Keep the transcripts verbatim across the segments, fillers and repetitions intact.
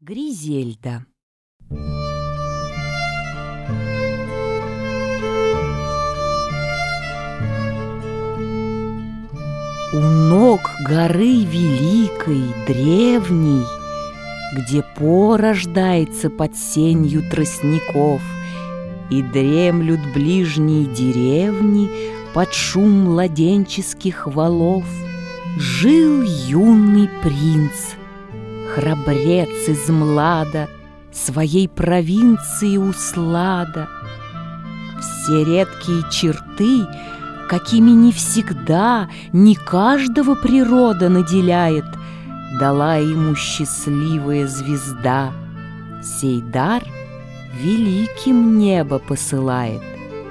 Гризельда. У ног горы великой, древней, где по рождается под сенью тростников, и дремлют ближние деревни под шум младенческих валов, жил юный принц, храбрец из млада, своей провинции услада. Все редкие черты, какими не всегда, не каждого природа наделяет, дала ему счастливая звезда. Сей дар великим небо посылает.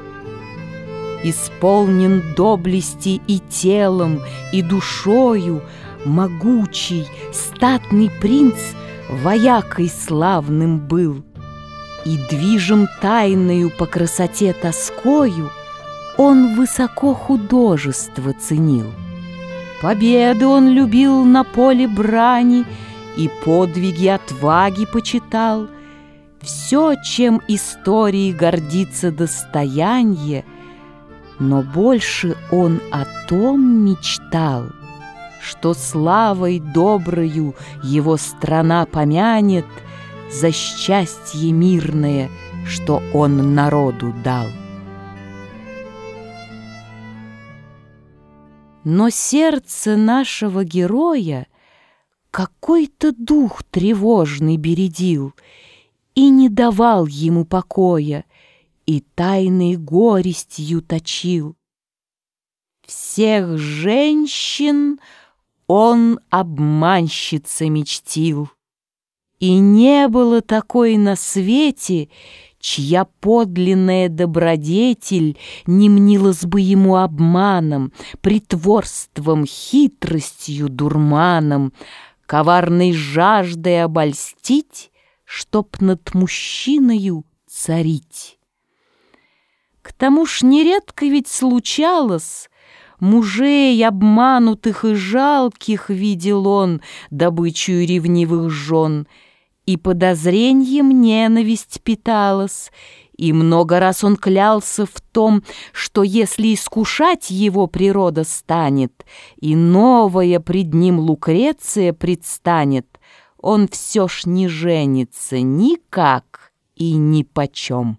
Исполнен доблести и телом, и душою, могучий, статный принц воякой славным был, и движим тайною по красоте тоскою он высоко художество ценил. Победы он любил на поле брани и подвиги отваги почитал. Все, чем истории гордится достояние, но больше он о том мечтал, что славой доброю его страна помянет за счастье мирное, что он народу дал. Но сердце нашего героя какой-то дух тревожный бередил и не давал ему покоя, и тайной горестью точил. Всех женщин он обманщицами чтил, и не было такой на свете, чья подлинная добродетель не мнилась бы ему обманом, притворством, хитростью, дурманом, коварной жаждой обольстить, чтоб над мужчиною царить. К тому ж нередко ведь случалось, мужей обманутых и жалких видел он добычу ревнивых жен, и подозреньем ненависть питалась, и много раз он клялся в том, что если искушать его природа станет, и новая пред ним Лукреция предстанет, он все ж не женится никак и нипочем.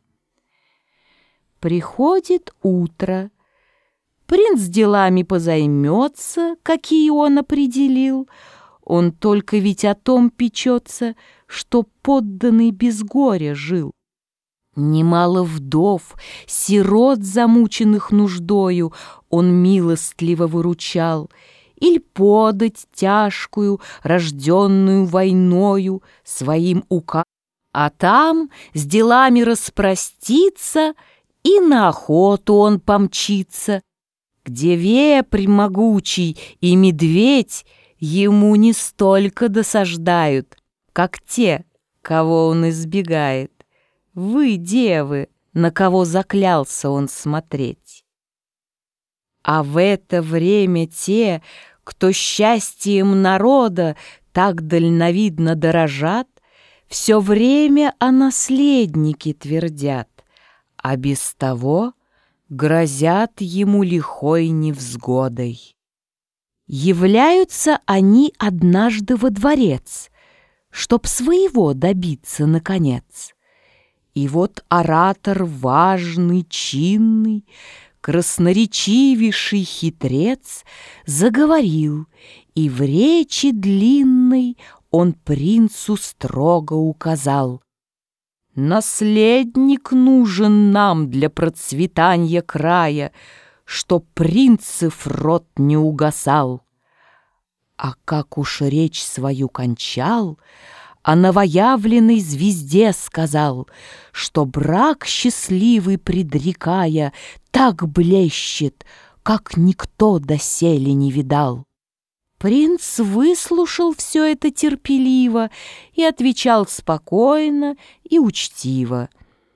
Приходит утро, принц делами позаймется, какие он определил. Он только ведь о том печется, что подданный без горя жил. Немало вдов, сирот, замученных нуждою, он милостливо выручал, иль подать тяжкую, рожденную войною, своим указом. А там с делами распроститься, и на охоту он помчится, где вепрь могучий и медведь ему не столько досаждают, как те, кого он избегает. Вы, девы, на кого заклялся он смотреть. А в это время те, кто счастьем народа так дальновидно дорожат, все время о наследнике твердят, а без того грозят ему лихой невзгодой. Являются они однажды во дворец, чтоб своего добиться наконец. И вот оратор важный, чинный, красноречивейший хитрец заговорил, и в речи длинной он принцу строго указал: наследник нужен нам для процветания края, чтоб принцев род не угасал. А как уж речь свою кончал, о новоявленной звезде сказал, что брак счастливый предрекая так блещет, как никто доселе не видал. Принц выслушал все это терпеливо и отвечал спокойно и учтиво: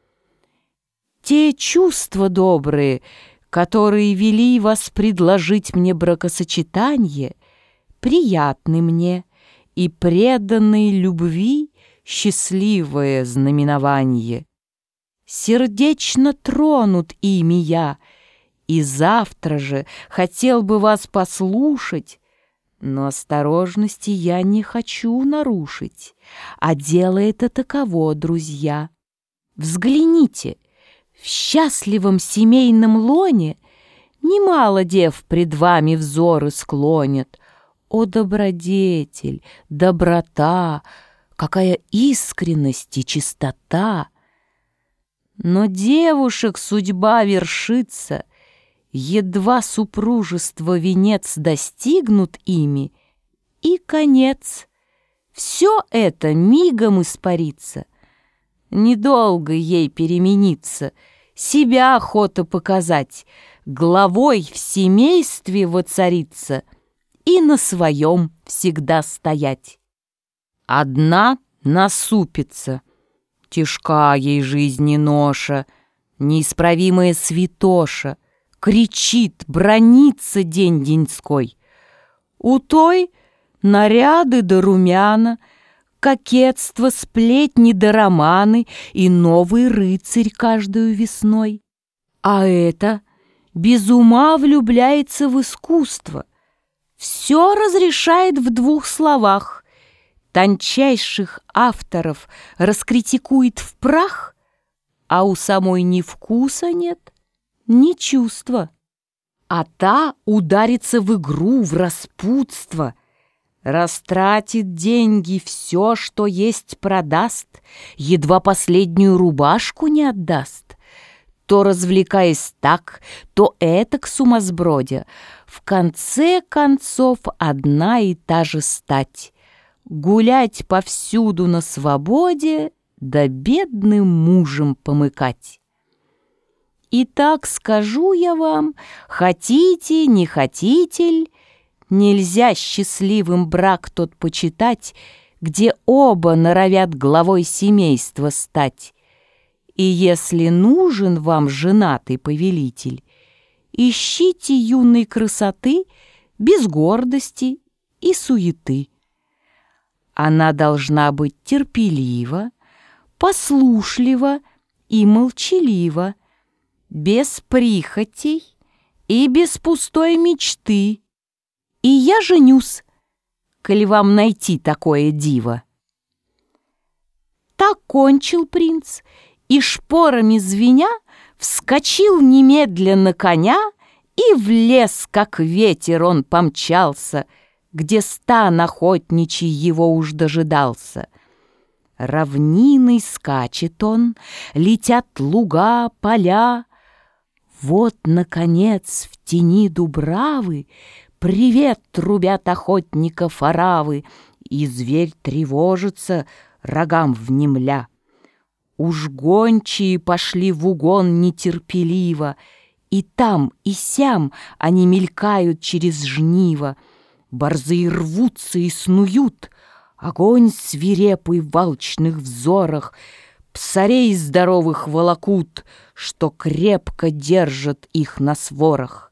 те чувства добрые, которые вели вас предложить мне бракосочетание, приятны мне, и преданной любви счастливое знаменование. Сердечно тронут ими я, и завтра же хотел бы вас послушать, но осторожности я не хочу нарушить, а дело это таково, друзья. Взгляните, в счастливом семейном лоне немало дев пред вами взоры склонят. О, добродетель, доброта, какая искренность и чистота! Но девушек судьба вершится, едва супружество венец достигнут ими, и конец. Все это мигом испарится. Недолго ей перемениться, себя охота показать, главой в семействе воцариться и на своем всегда стоять. Одна насупится, тяжка ей жизни ноша, неисправимая святоша, кричит, бранится день-деньской. У той наряды да румяна, кокетство, сплетни да романы и новый рыцарь каждую весной. А это без ума влюбляется в искусство, все разрешает в двух словах, тончайших авторов раскритикует в прах, а у самой ни вкуса нет, ни чувства. А та ударится в игру, в распутство, растратит деньги, все, что есть, продаст, едва последнюю рубашку не отдаст. То развлекаясь так, то этак сумасбродя, в конце концов одна и та же стать. Гулять повсюду на свободе, да бедным мужем помыкать. Итак, скажу я вам, хотите, не хотите, нельзя счастливым брак тот почитать, где оба норовят главой семейства стать. И если нужен вам женатый повелитель, ищите юной красоты без гордости и суеты. Она должна быть терпелива, послушлива и молчалива, без прихотей и без пустой мечты. И я женюсь, коли вам найти такое диво. Так кончил принц, и шпорами звеня вскочил немедленно коня, и в лес, как ветер, он помчался, где стан охотничий его уж дожидался. Равниной скачет он, летят луга, поля. Вот, наконец, в тени дубравы привет трубят охотников оравы, и зверь тревожится, рогам внемля. Уж гончие пошли в угон нетерпеливо, и там, и сям они мелькают через жниво. Борзые рвутся и снуют, огонь свирепый в алчных взорах, псарей здоровых волокут, что крепко держат их на сворах.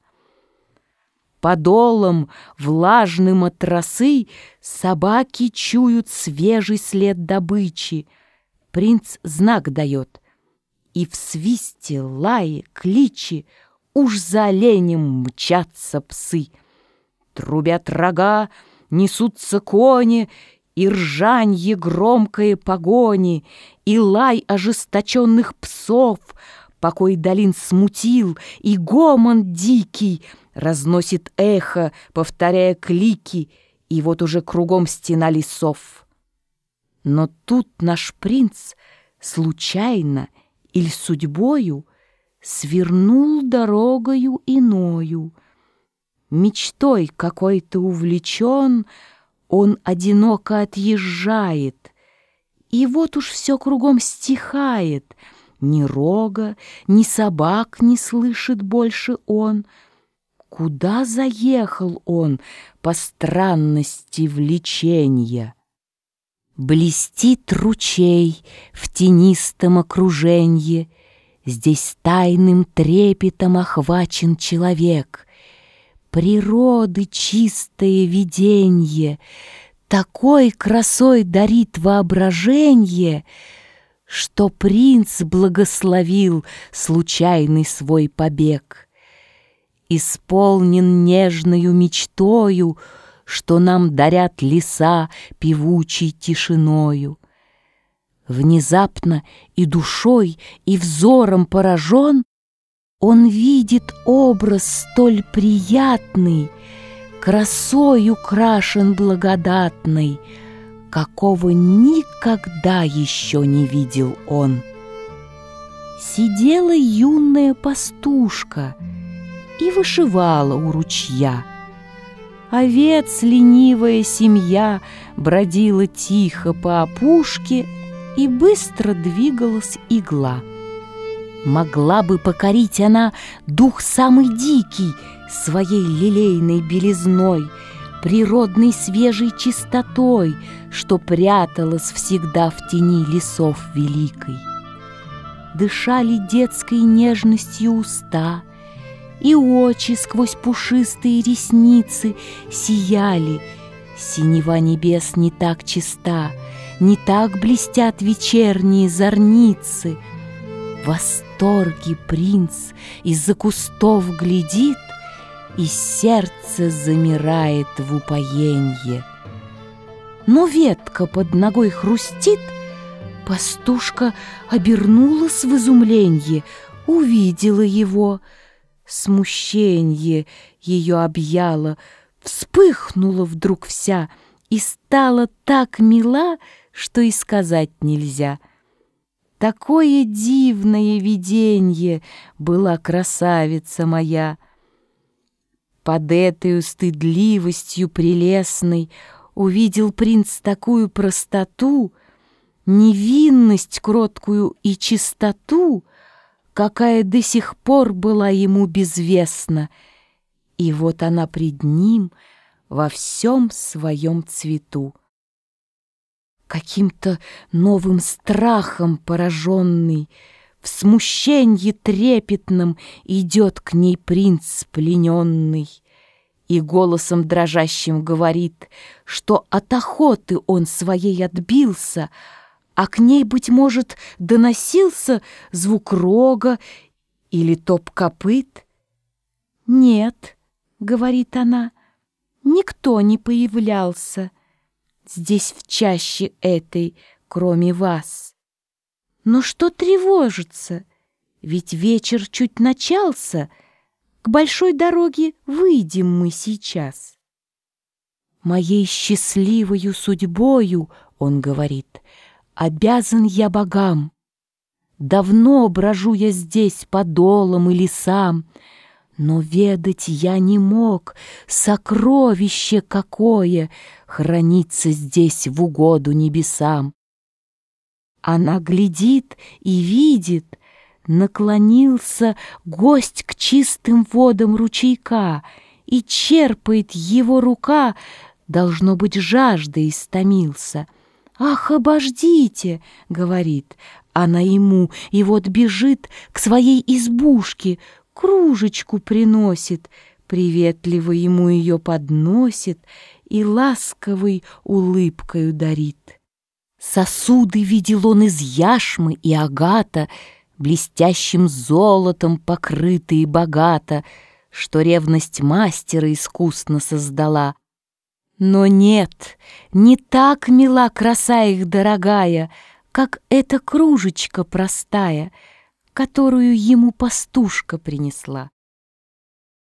Подолом влажным от росы собаки чуют свежий след добычи. Принц знак дает, и в свисте, лае, кличи уж за оленем мчатся псы. Трубят рога, несутся кони, и ржанье громкое погони, и лай ожесточенных псов покой долин смутил, и гомон дикий разносит эхо, повторяя клики, и вот уже кругом стена лесов. Но тут наш принц случайно или судьбою свернул дорогою иною. Мечтой какой-то увлечен, он одиноко отъезжает, и вот уж все кругом стихает, ни рога, ни собак не слышит больше он. Куда заехал он по странности влеченья? Блестит ручей в тенистом окруженье, здесь тайным трепетом охвачен человек. Природы чистое виденье, такой красой дарит воображенье, что принц благословил случайный свой побег. Исполнен нежною мечтою, что нам дарят леса певучей тишиною. Внезапно и душой, и взором поражен, он видит образ столь приятный, красой украшен благодатной, какого никогда еще не видел он. Сидела юная пастушка и вышивала у ручья. Овец ленивая семья бродила тихо по опушке, и быстро двигалась игла. Могла бы покорить она дух самый дикий своей лилейной белизной, природной свежей чистотой, что пряталась всегда в тени лесов великой. Дышали детской нежностью уста, и очи сквозь пушистые ресницы сияли. Синева небес не так чиста, не так блестят вечерние зорницы. В восторге принц из-за кустов глядит, и сердце замирает в упоенье. Но ветка под ногой хрустит, пастушка обернулась в изумленье, увидела его. Смущенье ее объяло, вспыхнула вдруг вся и стала так мила, что и сказать нельзя. Такое дивное виденье была красавица моя. Под этой стыдливостью прелестной увидел принц такую простоту, невинность кроткую и чистоту, какая до сих пор была ему безвестна, и вот она пред ним во всем своем цвету. Каким-то новым страхом пораженный, в смущенье трепетном идет к ней принц плененный и голосом дрожащим говорит, что от охоты он своей отбился, а к ней, быть может, доносился звук рога или топ копыт. «Нет», — говорит она, — «никто не появлялся здесь в чаще этой, кроме вас. Но что тревожиться? Ведь вечер чуть начался, к большой дороге выйдем мы сейчас». «Моей счастливою судьбою, — он говорит, — обязан я богам. Давно брожу я здесь по долам и лесам, но ведать я не мог, сокровище какое хранится здесь в угоду небесам». Она глядит и видит, наклонился гость к чистым водам ручейка, и черпает его рука, должно быть, жаждой истомился. «Ах, обождите!» — говорит она ему, и вот бежит к своей избушке, кружечку приносит, приветливо ему ее подносит и ласковой улыбкою дарит. Сосуды видел он из яшмы и агата, блестящим золотом покрытые богато, что ревность мастера искусно создала. Но нет, не так мила краса их дорогая, как эта кружечка простая, которую ему пастушка принесла.